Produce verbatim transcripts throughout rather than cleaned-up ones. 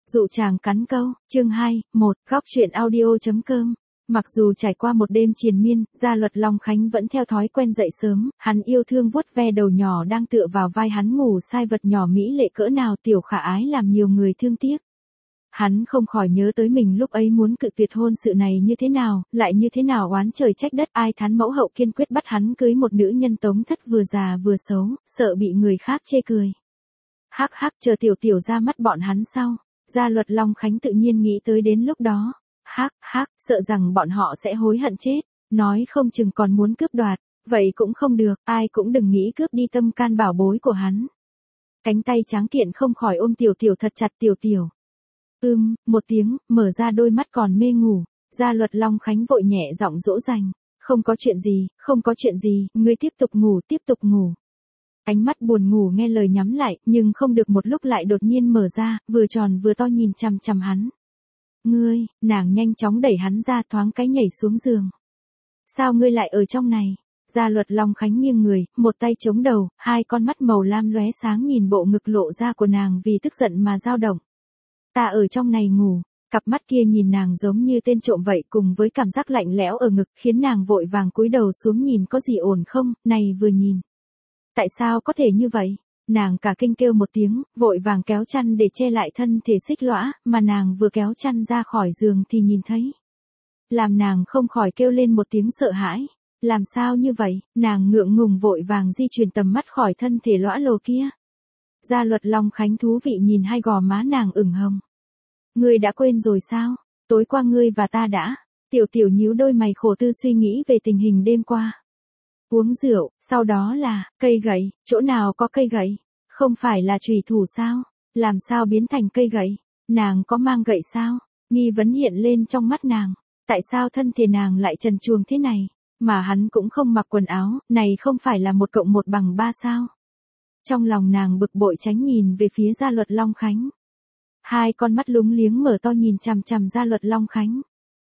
Dụ chàng cắn câu, chương hai, một, góc truyện audio.com. Mặc dù trải qua một đêm triền miên, Gia Luật Long Khánh vẫn theo thói quen dậy sớm, hắn yêu thương vuốt ve đầu nhỏ đang tựa vào vai hắn ngủ sai vật nhỏ mỹ lệ cỡ nào tiểu khả ái làm nhiều người thương tiếc. Hắn không khỏi nhớ tới mình lúc ấy muốn cự tuyệt hôn sự này như thế nào, lại như thế nào oán trời trách đất ai thán mẫu hậu kiên quyết bắt hắn cưới một nữ nhân tống thất vừa già vừa xấu, sợ bị người khác chê cười. Hắc hắc chờ tiểu tiểu ra mắt bọn hắn sau. Gia Luật Long Khánh tự nhiên nghĩ tới đến lúc đó, hắc hắc, sợ rằng bọn họ sẽ hối hận chết, nói không chừng còn muốn cướp đoạt, vậy cũng không được, ai cũng đừng nghĩ cướp đi tâm can bảo bối của hắn. Cánh tay tráng kiện không khỏi ôm tiểu tiểu thật chặt tiểu tiểu. Ưm, một tiếng, mở ra đôi mắt còn mê ngủ, Gia Luật Long Khánh vội nhẹ giọng dỗ dành, không có chuyện gì, không có chuyện gì, ngươi tiếp tục ngủ, tiếp tục ngủ. Ánh mắt buồn ngủ nghe lời nhắm lại, nhưng không được một lúc lại đột nhiên mở ra, vừa tròn vừa to nhìn chằm chằm hắn. Ngươi, nàng nhanh chóng đẩy hắn ra thoáng cái nhảy xuống giường. Sao ngươi lại ở trong này? Gia Luật Long Khánh nghiêng người, một tay chống đầu, hai con mắt màu lam lóe sáng nhìn bộ ngực lộ ra của nàng vì tức giận mà dao động. Ta ở trong này ngủ. Cặp mắt kia nhìn nàng giống như tên trộm vậy cùng với cảm giác lạnh lẽo ở ngực khiến nàng vội vàng cúi đầu xuống nhìn có gì ổn không, này vừa nhìn. Tại sao có thể như vậy? Nàng cả kinh kêu một tiếng, vội vàng kéo chăn để che lại thân thể xích lõa, mà nàng vừa kéo chăn ra khỏi giường thì nhìn thấy. Làm nàng không khỏi kêu lên một tiếng sợ hãi. Làm sao như vậy? Nàng ngượng ngùng vội vàng di chuyển tầm mắt khỏi thân thể lõa lồ kia. Gia Luật Long Khánh thú vị nhìn hai gò má nàng ửng hồng. Ngươi đã quên rồi sao? Tối qua ngươi và ta đã. Tiểu tiểu nhíu đôi mày khổ tư suy nghĩ về tình hình đêm qua. Uống rượu, sau đó là, cây gậy, chỗ nào có cây gậy? Không phải là chùy thủ sao? Làm sao biến thành cây gậy? Nàng có mang gậy sao? Nghi vấn hiện lên trong mắt nàng. Tại sao thân thể nàng lại trần truồng thế này? Mà hắn cũng không mặc quần áo, này không phải là một cộng một bằng ba sao? Trong lòng nàng bực bội tránh nhìn về phía Gia Luật Long Khánh. Hai con mắt lúng liếng mở to nhìn chằm chằm Gia Luật Long Khánh.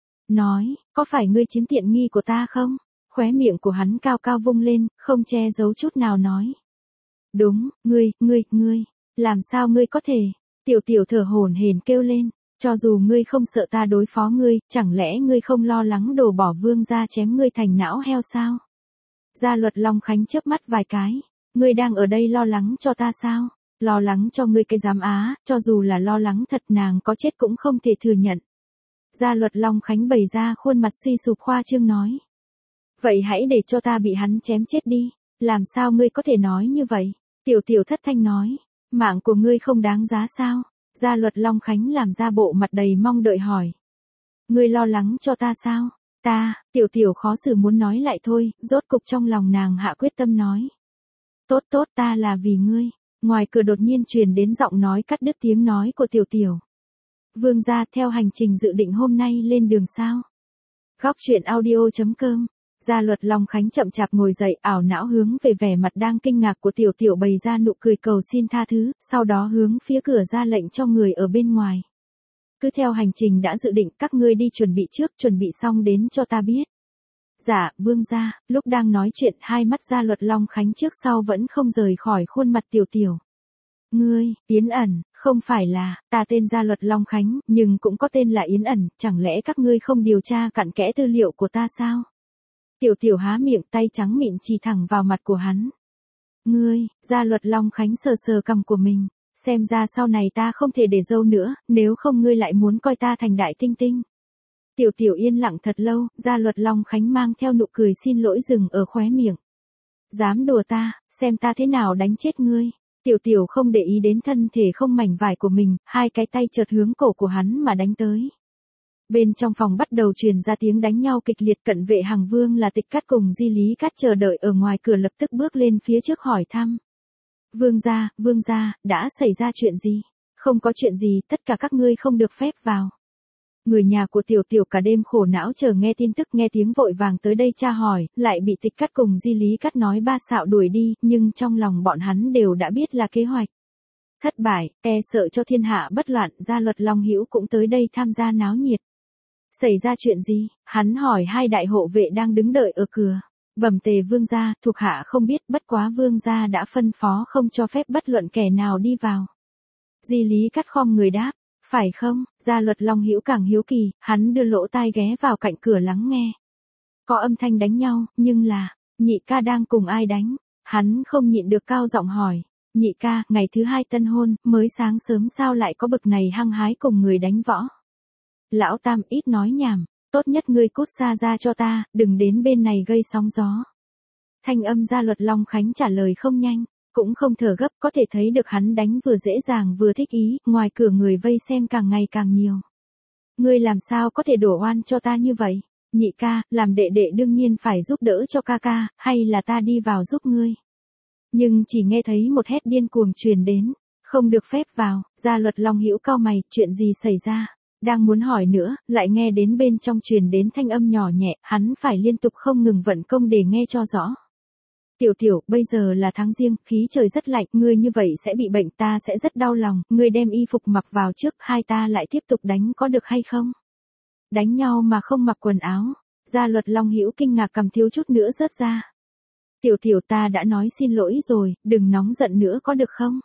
Nói, có phải ngươi chiếm tiện nghi của ta không? Khóe miệng của hắn cao cao vung lên, không che giấu chút nào nói. Đúng, ngươi, ngươi, ngươi, làm sao ngươi có thể? Tiểu tiểu thở hổn hển kêu lên, cho dù ngươi không sợ ta đối phó ngươi, chẳng lẽ ngươi không lo lắng đổ bỏ vương gia chém ngươi thành não heo sao? Gia Luật Long Khánh chớp mắt vài cái, ngươi đang ở đây lo lắng cho ta sao? Lo lắng cho ngươi cái giám á, cho dù là lo lắng thật nàng có chết cũng không thể thừa nhận. Gia Luật Long Khánh bày ra khuôn mặt suy sụp khoa trương nói. Vậy hãy để cho ta bị hắn chém chết đi, làm sao ngươi có thể nói như vậy? Tiểu tiểu thất thanh nói, mạng của ngươi không đáng giá sao? Gia Luật Long Khánh làm ra bộ mặt đầy mong đợi hỏi. Ngươi lo lắng cho ta sao? Ta, tiểu tiểu khó xử muốn nói lại thôi, rốt cục trong lòng nàng hạ quyết tâm nói. Tốt tốt ta là vì ngươi. Ngoài cửa đột nhiên truyền đến giọng nói cắt đứt tiếng nói của tiểu tiểu. Vương gia theo hành trình dự định hôm nay lên đường sao? Góc truyện audio.com. Gia Luật Long Khánh chậm chạp ngồi dậy ảo não hướng về vẻ mặt đang kinh ngạc của tiểu tiểu bày ra nụ cười cầu xin tha thứ, sau đó hướng phía cửa ra lệnh cho người ở bên ngoài. Cứ theo hành trình đã dự định các ngươi đi chuẩn bị trước, chuẩn bị xong đến cho ta biết. Dạ, vương gia, lúc đang nói chuyện hai mắt Gia Luật Long Khánh trước sau vẫn không rời khỏi khuôn mặt tiểu tiểu. Ngươi, Yến ẩn, không phải là, ta tên Gia Luật Long Khánh, nhưng cũng có tên là Yến ẩn, chẳng lẽ các ngươi không điều tra cặn kẽ tư liệu của ta sao? Tiểu tiểu há miệng tay trắng mịn chỉ thẳng vào mặt của hắn. Ngươi, Gia Luật Long Khánh sờ sờ cằm của mình, xem ra sau này ta không thể để dâu nữa, nếu không ngươi lại muốn coi ta thành đại tinh tinh. Tiểu tiểu yên lặng thật lâu, Gia Luật Long Khánh mang theo nụ cười xin lỗi dừng ở khóe miệng. Dám đùa ta, xem ta thế nào đánh chết ngươi. Tiểu tiểu không để ý đến thân thể không mảnh vải của mình, hai cái tay chợt hướng cổ của hắn mà đánh tới. Bên trong phòng bắt đầu truyền ra tiếng đánh nhau kịch liệt, cận vệ Hàng Vương là Tịch Cát cùng Di Lý Cát chờ đợi ở ngoài cửa lập tức bước lên phía trước hỏi thăm. Vương gia, vương gia, đã xảy ra chuyện gì? Không có chuyện gì, tất cả các ngươi không được phép vào. Người nhà của tiểu tiểu cả đêm khổ não chờ nghe tin tức, nghe tiếng vội vàng tới đây tra hỏi, lại bị Tịch Cát cùng Di Lý Cát nói ba xạo đuổi đi, nhưng trong lòng bọn hắn đều đã biết là kế hoạch thất bại, e sợ cho thiên hạ bất loạn, Gia Luật Long Hữu cũng tới đây tham gia náo nhiệt. Xảy ra chuyện gì? Hắn hỏi hai đại hộ vệ đang đứng đợi ở cửa. Bẩm tề vương gia, thuộc hạ không biết, bất quá vương gia đã phân phó không cho phép bất luận kẻ nào đi vào. Di Lý Cát khom người đáp, Phải không? Gia Luật Long Hữu càng hiếu kỳ, hắn đưa lỗ tai ghé vào cạnh cửa lắng nghe. Có âm thanh đánh nhau, nhưng là, nhị ca đang cùng ai đánh? Hắn không nhịn được cao giọng hỏi. Nhị ca, ngày thứ hai tân hôn, mới sáng sớm sao lại có bực này hăng hái cùng người đánh võ? Lão Tam ít nói nhảm, tốt nhất ngươi cút xa ra cho ta, đừng đến bên này gây sóng gió. Thanh âm Gia Luật Long Khánh trả lời không nhanh, cũng không thở gấp, có thể thấy được hắn đánh vừa dễ dàng vừa thích ý, ngoài cửa người vây xem càng ngày càng nhiều. Ngươi làm sao có thể đổ oan cho ta như vậy? Nhị ca, làm đệ đệ đương nhiên phải giúp đỡ cho ca ca, hay là ta đi vào giúp ngươi? Nhưng chỉ nghe thấy một hét điên cuồng truyền đến, không được phép vào. Gia Luật Long Hữu cau mày, chuyện gì xảy ra? Đang muốn hỏi nữa, lại nghe đến bên trong truyền đến thanh âm nhỏ nhẹ, hắn phải liên tục không ngừng vận công để nghe cho rõ. Tiểu tiểu, bây giờ là tháng riêng, khí trời rất lạnh, ngươi như vậy sẽ bị bệnh, ta sẽ rất đau lòng, ngươi đem y phục mặc vào trước, hai ta lại tiếp tục đánh có được hay không? Đánh nhau mà không mặc quần áo. Gia Luật Long Hữu kinh ngạc cầm thiếu chút nữa rớt ra. Tiểu tiểu, ta đã nói xin lỗi rồi, đừng nóng giận nữa có được không?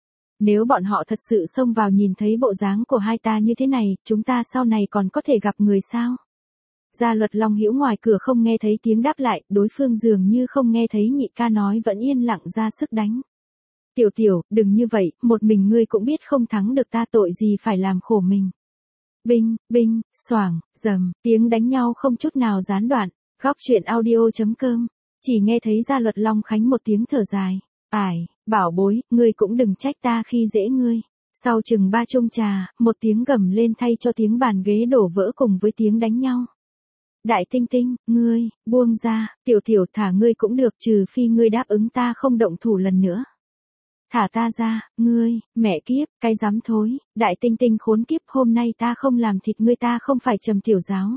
Nếu bọn họ thật sự xông vào nhìn thấy bộ dáng của hai ta như thế này, chúng ta sau này còn có thể gặp người sao? Gia Luật Long Hữu ngoài cửa không nghe thấy tiếng đáp lại, đối phương dường như không nghe thấy nhị ca nói vẫn yên lặng ra sức đánh. Tiểu tiểu, đừng như vậy, một mình ngươi cũng biết không thắng được ta, tội gì phải làm khổ mình. Binh, binh, xoảng, dầm, tiếng đánh nhau không chút nào gián đoạn. Góc truyện audio chấm com, chỉ nghe thấy Gia Luật Long Khánh một tiếng thở dài. Ải, bảo bối, ngươi cũng đừng trách ta khi dễ ngươi. Sau chừng ba chung trà, một tiếng gầm lên thay cho tiếng bàn ghế đổ vỡ cùng với tiếng đánh nhau. Đại Tinh Tinh, ngươi, buông ra, tiểu tiểu, thả ngươi cũng được, trừ phi ngươi đáp ứng ta không động thủ lần nữa. Thả ta ra, ngươi, mẹ kiếp, cái dám thối, Đại Tinh Tinh khốn kiếp, hôm nay ta không làm thịt ngươi ta không phải trầm tiểu giáo.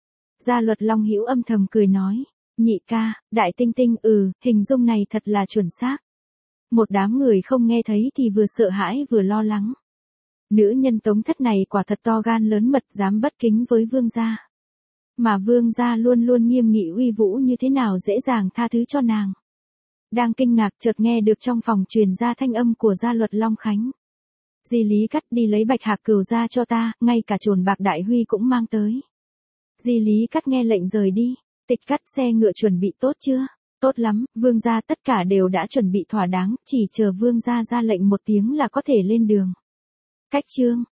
Gia Luật Long Hữu âm thầm cười nói, nhị ca, Đại Tinh Tinh, ừ, hình dung này thật là chuẩn xác. Một đám người không nghe thấy thì vừa sợ hãi vừa lo lắng. Nữ nhân Tống Thất này quả thật to gan lớn mật, dám bất kính với vương gia. Mà vương gia luôn luôn nghiêm nghị uy vũ, như thế nào dễ dàng tha thứ cho nàng. Đang kinh ngạc chợt nghe được trong phòng truyền ra thanh âm của Gia Luật Long Khánh. Di Lý Cắt, đi lấy bạch hạc cừu ra cho ta, ngay cả chồn bạc đại huy cũng mang tới. Di Lý Cắt nghe lệnh rời đi. Tịch Cắt, xe ngựa chuẩn bị tốt chưa? Tốt lắm, vương gia tất cả đều đã chuẩn bị thỏa đáng, chỉ chờ vương gia ra lệnh một tiếng là có thể lên đường. Cách chương